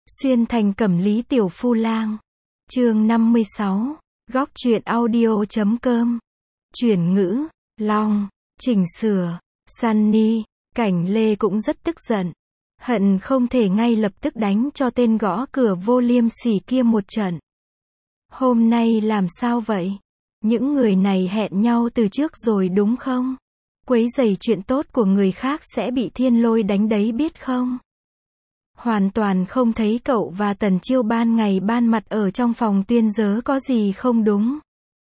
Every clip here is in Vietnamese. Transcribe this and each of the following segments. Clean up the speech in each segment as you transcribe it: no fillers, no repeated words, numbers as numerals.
Xuyên thành Cẩm Lý Tiểu Phu Lang. Chương 56. Góc truyện audio.com. Chuyển ngữ, Long, chỉnh sửa, Sunny, Cảnh Lê cũng rất tức giận. Hận không thể ngay lập tức đánh cho tên gõ cửa vô liêm sỉ kia một trận. Hôm nay làm sao vậy? Những người này hẹn nhau từ trước rồi đúng không? Quấy rầy chuyện tốt của người khác sẽ bị thiên lôi đánh đấy biết không? Hoàn toàn không thấy cậu và Tần Chiêu ban ngày ban mặt ở trong phòng tuyên giới có gì không đúng.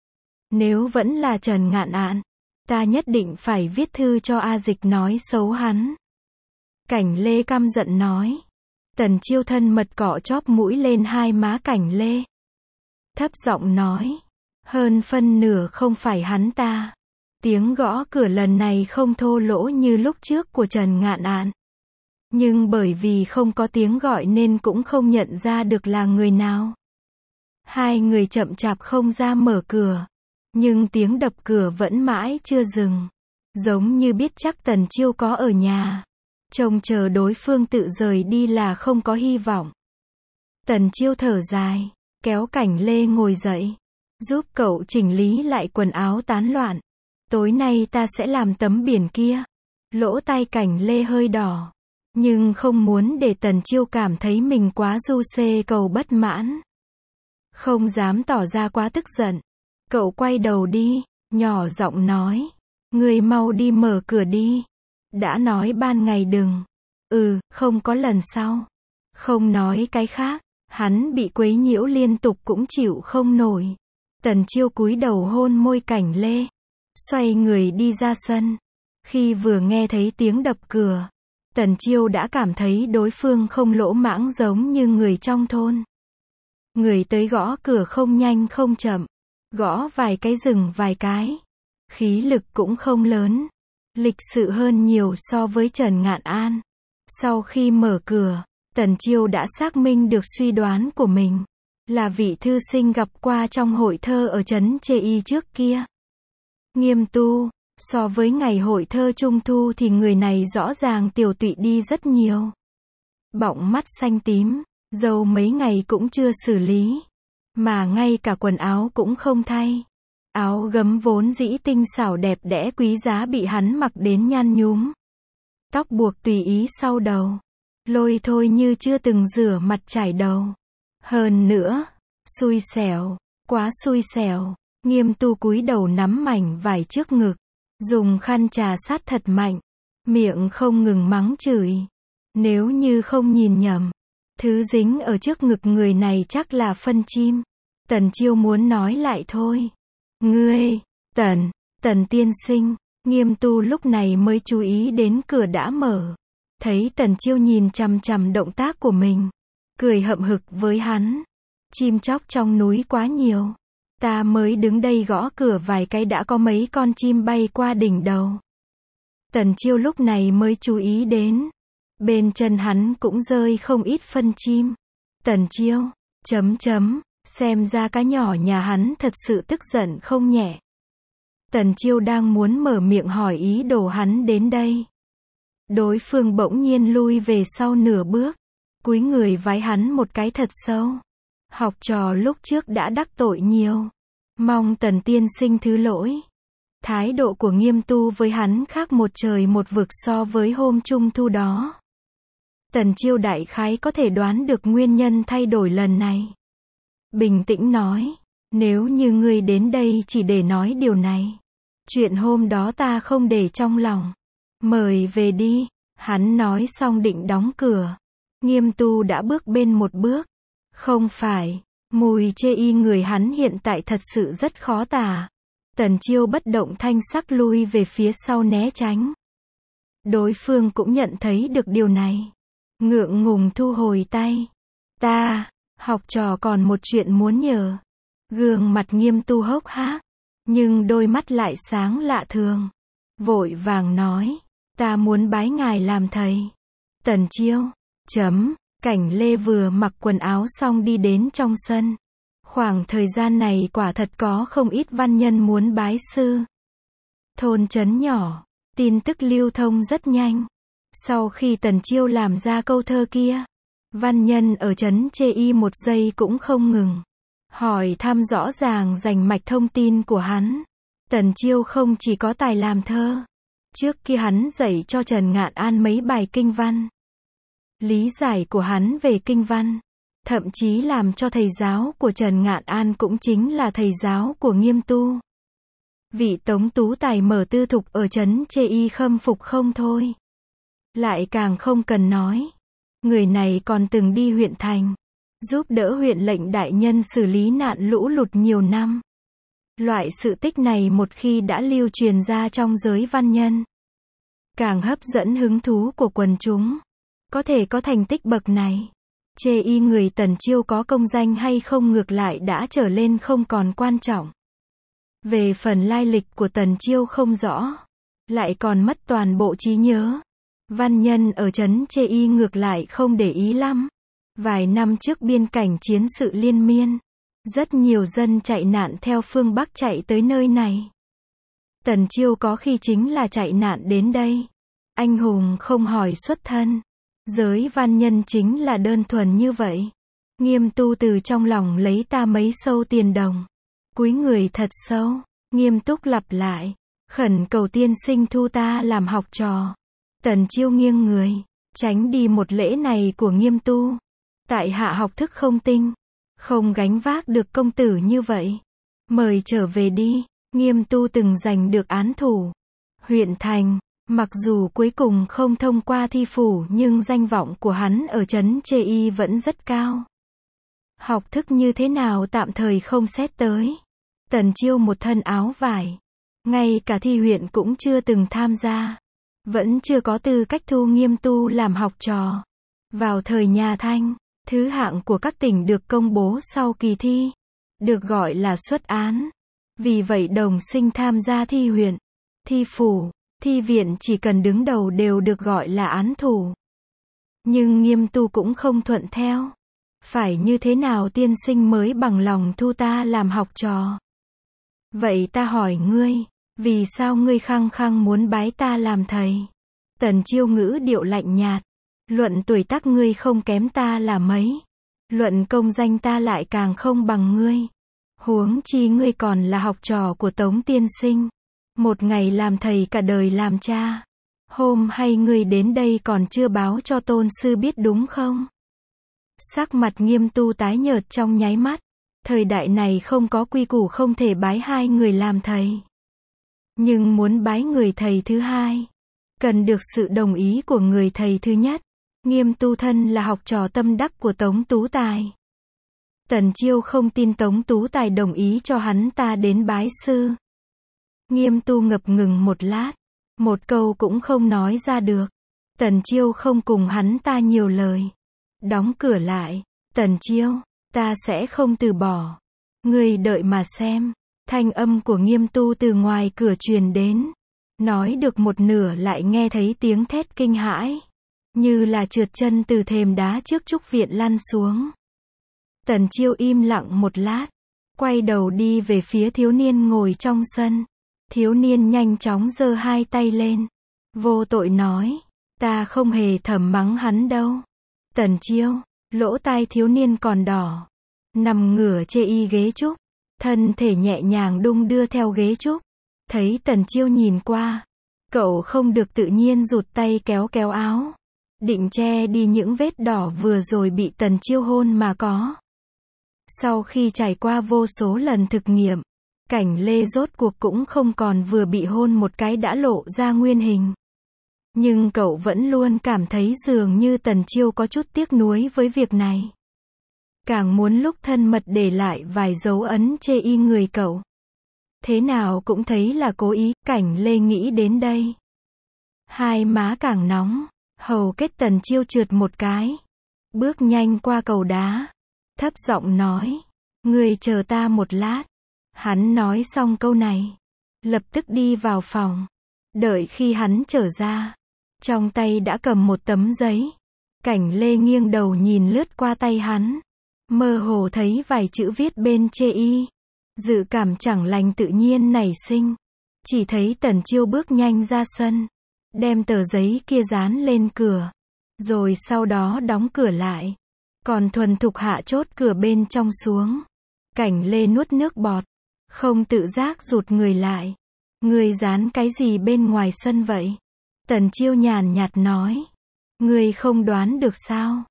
Nếu vẫn là Trần Ngạn Ạn, ta nhất định phải viết thư cho A Dịch nói xấu hắn. Cảnh Lê căm giận nói. Tần Chiêu thân mật cọ chóp mũi lên hai má Cảnh Lê. Thấp giọng nói. Hơn phân nửa không phải hắn ta. Tiếng gõ cửa lần này không thô lỗ như lúc trước của Trần Ngạn Ạn. Nhưng bởi vì không có tiếng gọi nên cũng không nhận ra được là người nào. Hai người chậm chạp không ra mở cửa. Nhưng tiếng đập cửa vẫn mãi chưa dừng. Giống như biết chắc Tần Chiêu có ở nhà. Trông chờ đối phương tự rời đi là không có hy vọng. Tần Chiêu thở dài, kéo Cảnh Lê ngồi dậy. Giúp cậu chỉnh lý lại quần áo tán loạn. Tối nay ta sẽ làm tấm biển kia. Lỗ tai Cảnh Lê hơi đỏ. Nhưng không muốn để Tần Chiêu cảm thấy mình quá du xê cầu bất mãn. Không dám tỏ ra quá tức giận. Cậu quay đầu đi, nhỏ giọng nói. Người mau đi mở cửa đi. Đã nói ban ngày đừng. Không có lần sau. Không nói cái khác. Hắn bị quấy nhiễu liên tục cũng chịu không nổi. Tần Chiêu cúi đầu hôn môi Cảnh Lê. Xoay người đi ra sân. Khi vừa nghe thấy tiếng đập cửa, Tần Chiêu đã cảm thấy đối phương không lỗ mãng giống như người trong thôn. Người tới gõ cửa không nhanh không chậm. Gõ vài cái dừng vài cái. Khí lực cũng không lớn. Lịch sự hơn nhiều so với Trần Ngạn An. Sau khi mở cửa, Tần Chiêu đã xác minh được suy đoán của mình. Là vị thư sinh gặp qua trong hội thơ ở trấn Chê Y trước kia. Nghiêm tu, so với ngày hội thơ Trung Thu thì người này rõ ràng tiều tụy đi rất nhiều. Bọng mắt xanh tím, râu mấy ngày cũng chưa xử lý. Mà ngay cả quần áo cũng không thay. Áo gấm vốn dĩ tinh xảo đẹp đẽ quý giá bị hắn mặc đến nhăn nhúm. Tóc buộc tùy ý sau đầu. Lôi thôi như chưa từng rửa mặt chải đầu. Hơn nữa, xui xẻo, quá xui xẻo. Nghiêm tu cúi đầu nắm mảnh vải trước ngực. Dùng khăn trà sát thật mạnh. Miệng không ngừng mắng chửi. Nếu như không nhìn nhầm, thứ dính ở trước ngực người này chắc là phân chim. Tần Chiêu muốn nói lại thôi. Ngươi, Tần tiên sinh. Nghiêm tu lúc này mới chú ý đến cửa đã mở. Thấy Tần Chiêu nhìn chằm chằm động tác của mình. Cười hậm hực với hắn. Chim chóc trong núi quá nhiều. Ta mới đứng đây gõ cửa vài cái đã có mấy con chim bay qua đỉnh đầu. Tần Chiêu lúc này mới chú ý đến. Bên chân hắn cũng rơi không ít phân chim. Tần Chiêu, xem ra cá nhỏ nhà hắn thật sự tức giận không nhẹ. Tần Chiêu đang muốn mở miệng hỏi ý đồ hắn đến đây. Đối phương bỗng nhiên lui về sau nửa bước. Cúi người vái hắn một cái thật sâu. Học trò lúc trước đã đắc tội nhiều. Mong Tần tiên sinh thứ lỗi. Thái độ của Nghiêm tu với hắn khác một trời một vực so với hôm Trung Thu đó. Tần Chiêu đại khái có thể đoán được nguyên nhân thay đổi lần này. Bình tĩnh nói. Nếu như ngươi đến đây chỉ để nói điều này. Chuyện hôm đó ta không để trong lòng. Mời về đi. Hắn nói xong định đóng cửa. Nghiêm tu đã bước bên một bước. Không phải. Mùi chê y người hắn hiện tại thật sự rất khó tả. Tần Chiêu bất động thanh sắc lui về phía sau né tránh. Đối phương cũng nhận thấy được điều này. Ngượng ngùng thu hồi tay. Học trò còn một chuyện muốn nhờ. Gương mặt Nghiêm tu hốc hác. Nhưng đôi mắt lại sáng lạ thường. Vội vàng nói. Ta muốn bái ngài làm thầy. Tần Chiêu. Cảnh Lê vừa mặc quần áo xong đi đến trong sân. Khoảng thời gian này quả thật có không ít văn nhân muốn bái sư. Thôn trấn nhỏ. Tin tức lưu thông rất nhanh. Sau khi Tần Chiêu làm ra câu thơ kia. Văn nhân ở trấn Chê Y một giây cũng không ngừng. Hỏi thăm rõ ràng rành mạch thông tin của hắn. Tần Chiêu không chỉ có tài làm thơ. Trước kia hắn dạy cho Trần Ngạn An mấy bài kinh văn. Lý giải của hắn về kinh văn, thậm chí làm cho thầy giáo của Trần Ngạn An cũng chính là thầy giáo của Nghiêm Tu. Vị Tống Tú Tài mở tư thục ở trấn Chê Y khâm phục không thôi. Lại càng không cần nói. Người này còn từng đi huyện thành, giúp đỡ huyện lệnh đại nhân xử lý nạn lũ lụt nhiều năm. Loại sự tích này một khi đã lưu truyền ra trong giới văn nhân, càng hấp dẫn hứng thú của quần chúng. Có thể có thành tích bậc này, Chê Y người Tần Chiêu có công danh hay không ngược lại đã trở lên không còn quan trọng. Về phần lai lịch của Tần Chiêu không rõ, lại còn mất toàn bộ trí nhớ. Văn nhân ở trấn Chê Y ngược lại không để ý lắm. Vài năm trước biên cảnh chiến sự liên miên, rất nhiều dân chạy nạn theo phương Bắc chạy tới nơi này. Tần Chiêu có khi chính là chạy nạn đến đây. Anh hùng không hỏi xuất thân. Giới văn nhân chính là đơn thuần như vậy. Nghiêm Tu từ trong lòng lấy ta mấy sâu tiền đồng. Cúi người thật sâu, nghiêm túc lặp lại. Khẩn cầu tiên sinh thu ta làm học trò. Tần Chiêu nghiêng người, tránh đi một lễ này của Nghiêm Tu. Tại hạ học thức không tinh, không gánh vác được công tử như vậy. Mời trở về đi. Nghiêm Tu từng giành được án thủ huyện thành, mặc dù cuối cùng không thông qua thi phủ nhưng danh vọng của hắn ở trấn Chê Y vẫn rất cao. Học thức như thế nào tạm thời không xét tới. Tần Chiêu một thân áo vải, ngay cả thi huyện cũng chưa từng tham gia, vẫn chưa có tư cách thu Nghiêm Tu làm học trò. Vào thời nhà Thanh, thứ hạng của các tỉnh được công bố sau kỳ thi, được gọi là xuất án. Vì vậy đồng sinh tham gia thi huyện, thi phủ, thi viện chỉ cần đứng đầu đều được gọi là án thủ. Nhưng Nghiêm Tu cũng không thuận theo. Phải như thế nào tiên sinh mới bằng lòng thu ta làm học trò? Vậy ta hỏi ngươi, vì sao ngươi khăng khăng muốn bái ta làm thầy? Tần Chiêu ngữ điệu lạnh nhạt. Luận tuổi tác ngươi không kém ta là mấy. Luận công danh ta lại càng không bằng ngươi. Huống chi ngươi còn là học trò của Tống tiên sinh. Một ngày làm thầy cả đời làm cha. Hôm hay ngươi đến đây còn chưa báo cho tôn sư biết đúng không? Sắc mặt Nghiêm Tu tái nhợt trong nháy mắt. Thời đại này không có quy củ không thể bái hai người làm thầy. Nhưng muốn bái người thầy thứ hai, cần được sự đồng ý của người thầy thứ nhất. Nghiêm Tu thân là học trò tâm đắc của Tống Tú Tài. Tần Chiêu không tin Tống Tú Tài đồng ý cho hắn ta đến bái sư. Nghiêm Tu ngập ngừng một lát, một câu cũng không nói ra được. Tần Chiêu không cùng hắn ta nhiều lời. Đóng cửa lại. Tần Chiêu, ta sẽ không từ bỏ. Ngươi đợi mà xem. Thanh âm của Nghiêm Tu từ ngoài cửa truyền đến. Nói được một nửa lại nghe thấy tiếng thét kinh hãi. Như là trượt chân từ thềm đá trước trúc viện lăn xuống. Tần Chiêu im lặng một lát. Quay đầu đi về phía thiếu niên ngồi trong sân. Thiếu niên nhanh chóng giơ hai tay lên. Vô tội nói. Ta không hề thầm mắng hắn đâu. Tần Chiêu, lỗ tai thiếu niên còn đỏ. Nằm ngửa chê y ghế trúc. Thân thể nhẹ nhàng đung đưa theo ghế trúc. Thấy Tần Chiêu nhìn qua. Cậu không được tự nhiên rụt tay kéo kéo áo. Định che đi những vết đỏ vừa rồi bị Tần Chiêu hôn mà có. Sau khi trải qua vô số lần thực nghiệm, Cảnh Lê rốt cuộc cũng không còn vừa bị hôn một cái đã lộ ra nguyên hình. Nhưng cậu vẫn luôn cảm thấy dường như Tần Chiêu có chút tiếc nuối với việc này. Càng muốn lúc thân mật để lại vài dấu ấn chê y người cậu. Thế nào cũng thấy là cố ý. Cảnh Lê nghĩ đến đây, hai má càng nóng. Hầu kết Tần Chiêu trượt một cái, bước nhanh qua cầu đá, thấp giọng nói, ngươi chờ ta một lát. Hắn nói xong câu này, lập tức đi vào phòng. Đợi khi hắn trở ra, trong tay đã cầm một tấm giấy. Cảnh Lê nghiêng đầu nhìn lướt qua tay hắn, mơ hồ thấy vài chữ viết bên chê y. Dự cảm chẳng lành tự nhiên nảy sinh. Chỉ thấy Tần Chiêu bước nhanh ra sân, đem tờ giấy kia dán lên cửa, rồi sau đó đóng cửa lại. còn thuần thục hạ chốt cửa bên trong xuống. Cảnh Lê nuốt nước bọt, không tự giác rụt người lại. Ngươi dán cái gì bên ngoài sân vậy? Tần Chiêu nhàn nhạt nói. Ngươi không đoán được sao?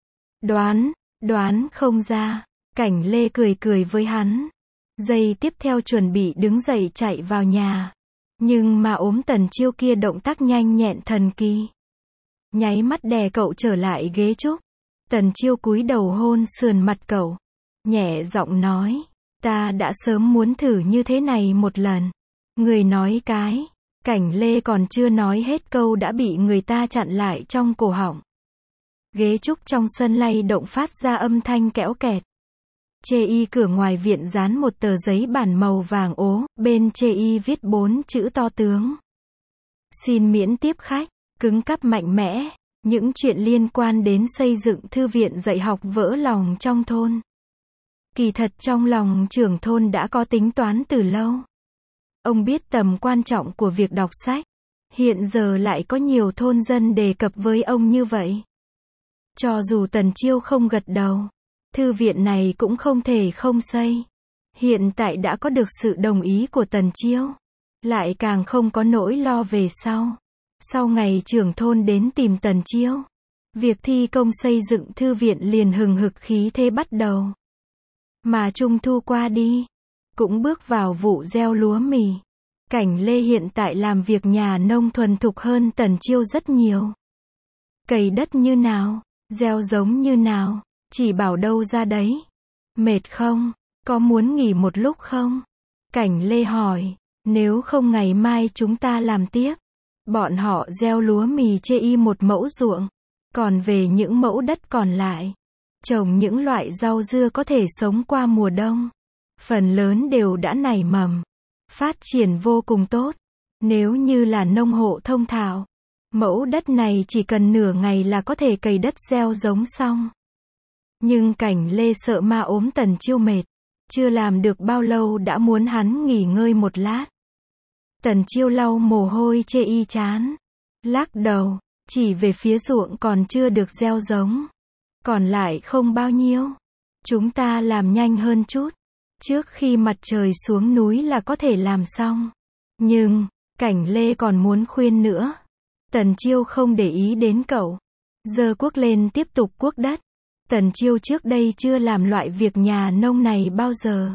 Đoán không ra. Cảnh Lê cười cười với hắn. Giây tiếp theo chuẩn bị đứng dậy chạy vào nhà. Nhưng mà ốm Tần Chiêu kia động tác nhanh nhẹn thần kỳ. Nháy mắt đè cậu trở lại ghế trúc. Tần Chiêu cúi đầu hôn sườn mặt cậu. Nhẹ giọng nói. Ta đã sớm muốn thử như thế này một lần. Người nói cái. Cảnh Lê còn chưa nói hết câu đã bị người ta chặn lại trong cổ họng. Ghế trúc trong sân lay động phát ra âm thanh kẽo kẹt. Chê y cửa ngoài viện dán một tờ giấy bản màu vàng ố, bên chê y viết 4 chữ to tướng. Xin miễn tiếp khách, cứng cáp mạnh mẽ, những chuyện liên quan đến xây dựng thư viện dạy học vỡ lòng trong thôn. Kỳ thật trong lòng trưởng thôn đã có tính toán từ lâu. Ông biết tầm quan trọng của việc đọc sách. Hiện giờ lại có nhiều thôn dân đề cập với ông như vậy. Cho dù Tần Chiêu không gật đầu, thư viện này cũng không thể không xây. Hiện tại đã có được sự đồng ý của Tần Chiêu, lại càng không có nỗi lo về sau. Sau ngày trưởng thôn đến tìm Tần Chiêu, việc thi công xây dựng thư viện liền hừng hực khí thế bắt đầu. Mà Trung Thu qua đi, cũng bước vào vụ gieo lúa mì. Cảnh Lê hiện tại làm việc nhà nông thuần thục hơn Tần Chiêu rất nhiều. Cày đất như nào, gieo giống như nào, chỉ bảo đâu ra đấy. Mệt không? Có muốn nghỉ một lúc không? Cảnh Lê hỏi. Nếu không ngày mai chúng ta làm tiếp. Bọn họ gieo lúa mì chê y một mẫu ruộng. Còn về những mẫu đất còn lại, trồng những loại rau dưa có thể sống qua mùa đông. Phần lớn đều đã nảy mầm, phát triển vô cùng tốt. Nếu như là nông hộ thông thạo, mẫu đất này chỉ cần nửa ngày là có thể cày đất gieo giống xong. Nhưng Cảnh Lê sợ ma ốm Tần Chiêu mệt, chưa làm được bao lâu đã muốn hắn nghỉ ngơi một lát. Tần Chiêu lau mồ hôi chê y chán, lắc đầu, chỉ về phía ruộng còn chưa được gieo giống. Còn lại không bao nhiêu. Chúng ta làm nhanh hơn chút. Trước khi mặt trời xuống núi là có thể làm xong. Nhưng, Cảnh Lê còn muốn khuyên nữa. Tần Chiêu không để ý đến cậu. Giơ cuốc lên tiếp tục cuốc đất. Tần Chiêu trước đây chưa làm loại việc nhà nông này bao giờ.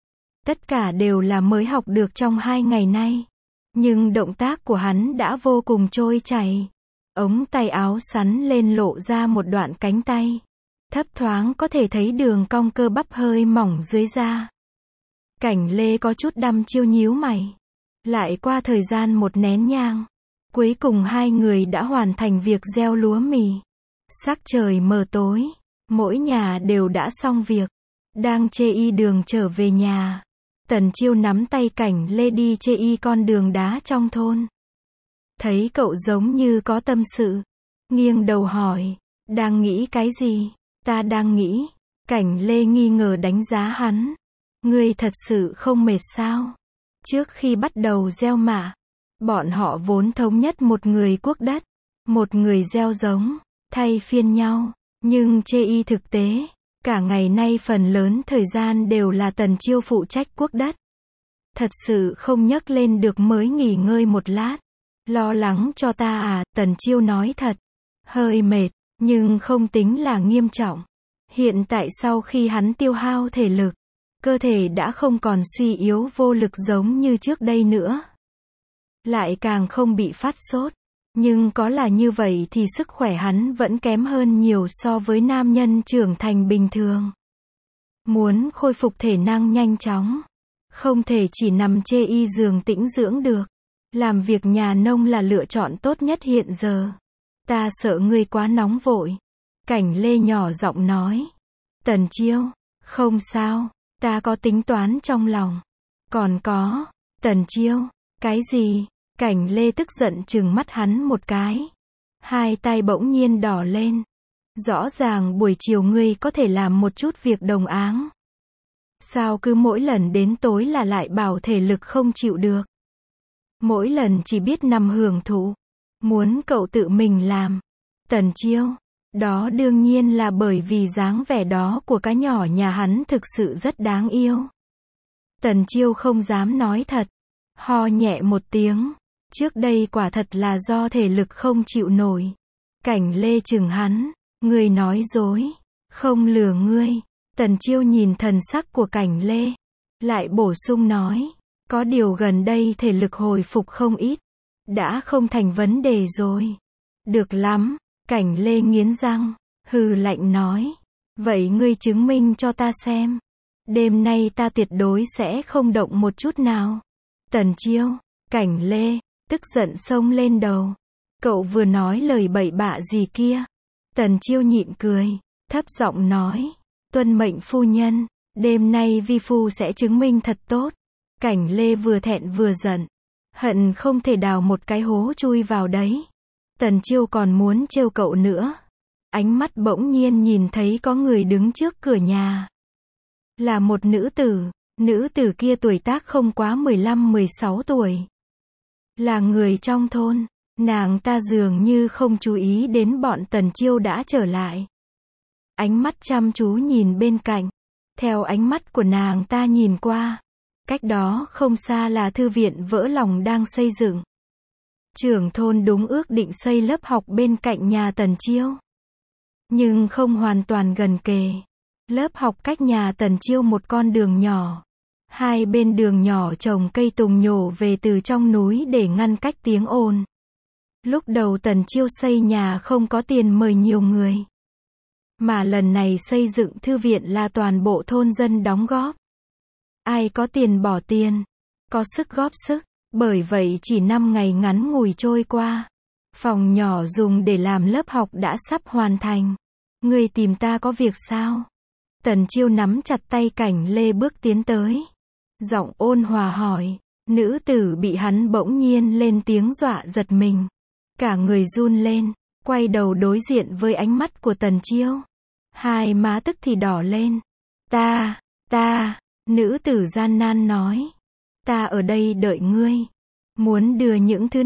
Tất cả đều là mới học được trong 2 ngày nay. Nhưng động tác của hắn đã vô cùng trôi chảy. Ống tay áo sắn lên lộ ra một đoạn cánh tay. Thấp thoáng có thể thấy đường cong cơ bắp hơi mỏng dưới da. Cảnh Lê có chút đăm chiêu nhíu mày. Lại qua thời gian một nén nhang. Cuối cùng hai người đã hoàn thành việc gieo lúa mì. Sắc trời mờ tối. Mỗi nhà đều đã xong việc. Đang chê y đường trở về nhà. Tần Chiêu nắm tay Cảnh Lê đi chê y con đường đá trong thôn. Thấy cậu giống như có tâm sự. Nghiêng đầu hỏi. Đang nghĩ cái gì? Ta đang nghĩ. Cảnh Lê nghi ngờ đánh giá hắn. Ngươi thật sự không mệt sao? Trước khi bắt đầu gieo mạ, bọn họ vốn thống nhất một người cuốc đất, một người gieo giống, thay phiên nhau. Nhưng chê y thực tế, cả ngày nay phần lớn thời gian đều là Tần Chiêu phụ trách cuốc đất. Thật sự không nhấc lên được mới nghỉ ngơi một lát. Lo lắng cho ta à? Tần Chiêu nói thật. Hơi mệt, nhưng không tính là nghiêm trọng. Hiện tại sau khi hắn tiêu hao thể lực, cơ thể đã không còn suy yếu vô lực giống như trước đây nữa. Lại càng không bị phát sốt. Nhưng có là như vậy thì sức khỏe hắn vẫn kém hơn nhiều so với nam nhân trưởng thành bình thường. Muốn khôi phục thể năng nhanh chóng, không thể chỉ nằm chê y giường tĩnh dưỡng được. Làm việc nhà nông là lựa chọn tốt nhất hiện giờ. Ta sợ ngươi quá nóng vội. Cảnh Lê nhỏ giọng nói. Tần Chiêu, không sao, ta có tính toán trong lòng. Còn có, Tần Chiêu, cái gì? Cảnh Lê tức giận trừng mắt hắn một cái. Hai tay bỗng nhiên đỏ lên. Rõ ràng buổi chiều ngươi có thể làm một chút việc đồng áng. Sao cứ mỗi lần đến tối là lại bảo thể lực không chịu được? Mỗi lần chỉ biết nằm hưởng thụ. Muốn cậu tự mình làm. Tần Chiêu, Đó đương nhiên là bởi vì dáng vẻ đó của cá nhỏ nhà hắn thực sự rất đáng yêu. Tần Chiêu không dám nói thật. Ho nhẹ một tiếng. Trước đây quả thật là do thể lực không chịu nổi. Cảnh Lê chừng hắn. Ngươi nói dối. Không lừa ngươi. Tần Chiêu nhìn thần sắc của Cảnh Lê. Lại bổ sung nói. Có điều gần đây thể lực hồi phục không ít. Đã không thành vấn đề rồi. Được lắm. Cảnh Lê nghiến răng. Hừ lạnh nói. Vậy ngươi chứng minh cho ta xem. Đêm nay ta tuyệt đối sẽ không động một chút nào. Tần Chiêu. Cảnh Lê. Tức giận xông lên đầu. Cậu vừa nói lời bậy bạ gì kia? Tần Chiêu nhịn cười. Thấp giọng nói. Tuân mệnh phu nhân. Đêm nay vi phu sẽ chứng minh thật tốt. Cảnh Lê vừa thẹn vừa giận. Hận không thể đào một cái hố chui vào đấy. Tần Chiêu còn muốn trêu cậu nữa. Ánh mắt bỗng nhiên nhìn thấy có người đứng trước cửa nhà. Là một nữ tử. Nữ tử kia tuổi tác không quá 15-16 tuổi. Là người trong thôn. Nàng ta dường như không chú ý đến bọn Tần Chiêu đã trở lại. Ánh mắt chăm chú nhìn bên cạnh. Theo ánh mắt của nàng ta nhìn qua. Cách đó không xa là thư viện vỡ lòng đang xây dựng. Trưởng thôn đúng ước định xây lớp học bên cạnh nhà Tần Chiêu. Nhưng không hoàn toàn gần kề. Lớp học cách nhà Tần Chiêu một con đường nhỏ. Hai bên đường nhỏ trồng cây tùng nhổ về từ trong núi để ngăn cách tiếng ồn. Lúc đầu Tần Chiêu xây nhà không có tiền mời nhiều người. Mà lần này xây dựng thư viện là toàn bộ thôn dân đóng góp. Ai có tiền bỏ tiền, có sức góp sức. Bởi vậy chỉ 5 ngày ngắn ngủi trôi qua. Phòng nhỏ dùng để làm lớp học đã sắp hoàn thành. Ngươi tìm ta có việc sao? Tần Chiêu nắm chặt tay Cảnh Lê bước tiến tới. Giọng ôn hòa hỏi. Nữ tử bị hắn bỗng nhiên lên tiếng dọa giật mình. Cả người run lên, quay đầu đối diện với ánh mắt của Tần Chiêu. Hai má tức thì đỏ lên. Ta, nữ tử gian nan nói. Ta ở đây đợi ngươi. Muốn đưa những thứ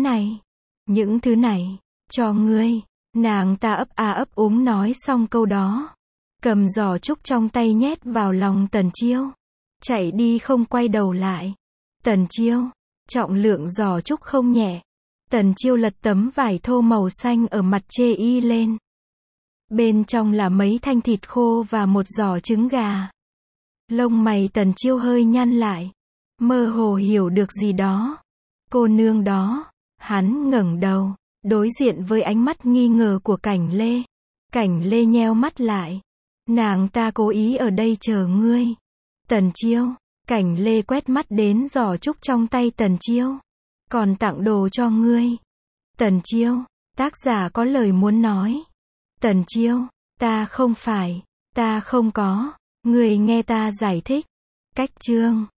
này, cho ngươi. Nàng ta ấp a ấp úng nói xong câu đó. Cầm giỏ trúc trong tay nhét vào lòng Tần Chiêu. Chạy đi không quay đầu lại. Tần Chiêu, trọng lượng giỏ trúc không nhẹ. Tần Chiêu lật tấm vải thô màu xanh ở mặt chê y lên. Bên trong là mấy thanh thịt khô và một giỏ trứng gà. Lông mày Tần Chiêu hơi nhăn lại. Mơ hồ hiểu được gì đó. Cô nương đó. Hắn ngẩng đầu, đối diện với ánh mắt nghi ngờ của Cảnh Lê. Cảnh Lê nheo mắt lại. Nàng ta cố ý ở đây chờ ngươi. Tần Chiêu. Cảnh Lê quét mắt đến giỏ trúc trong tay Tần Chiêu. Còn tặng đồ cho ngươi. Tần Chiêu. Tác giả có lời muốn nói. Tần Chiêu. Ta không có. Ngươi nghe ta giải thích. Cách chương.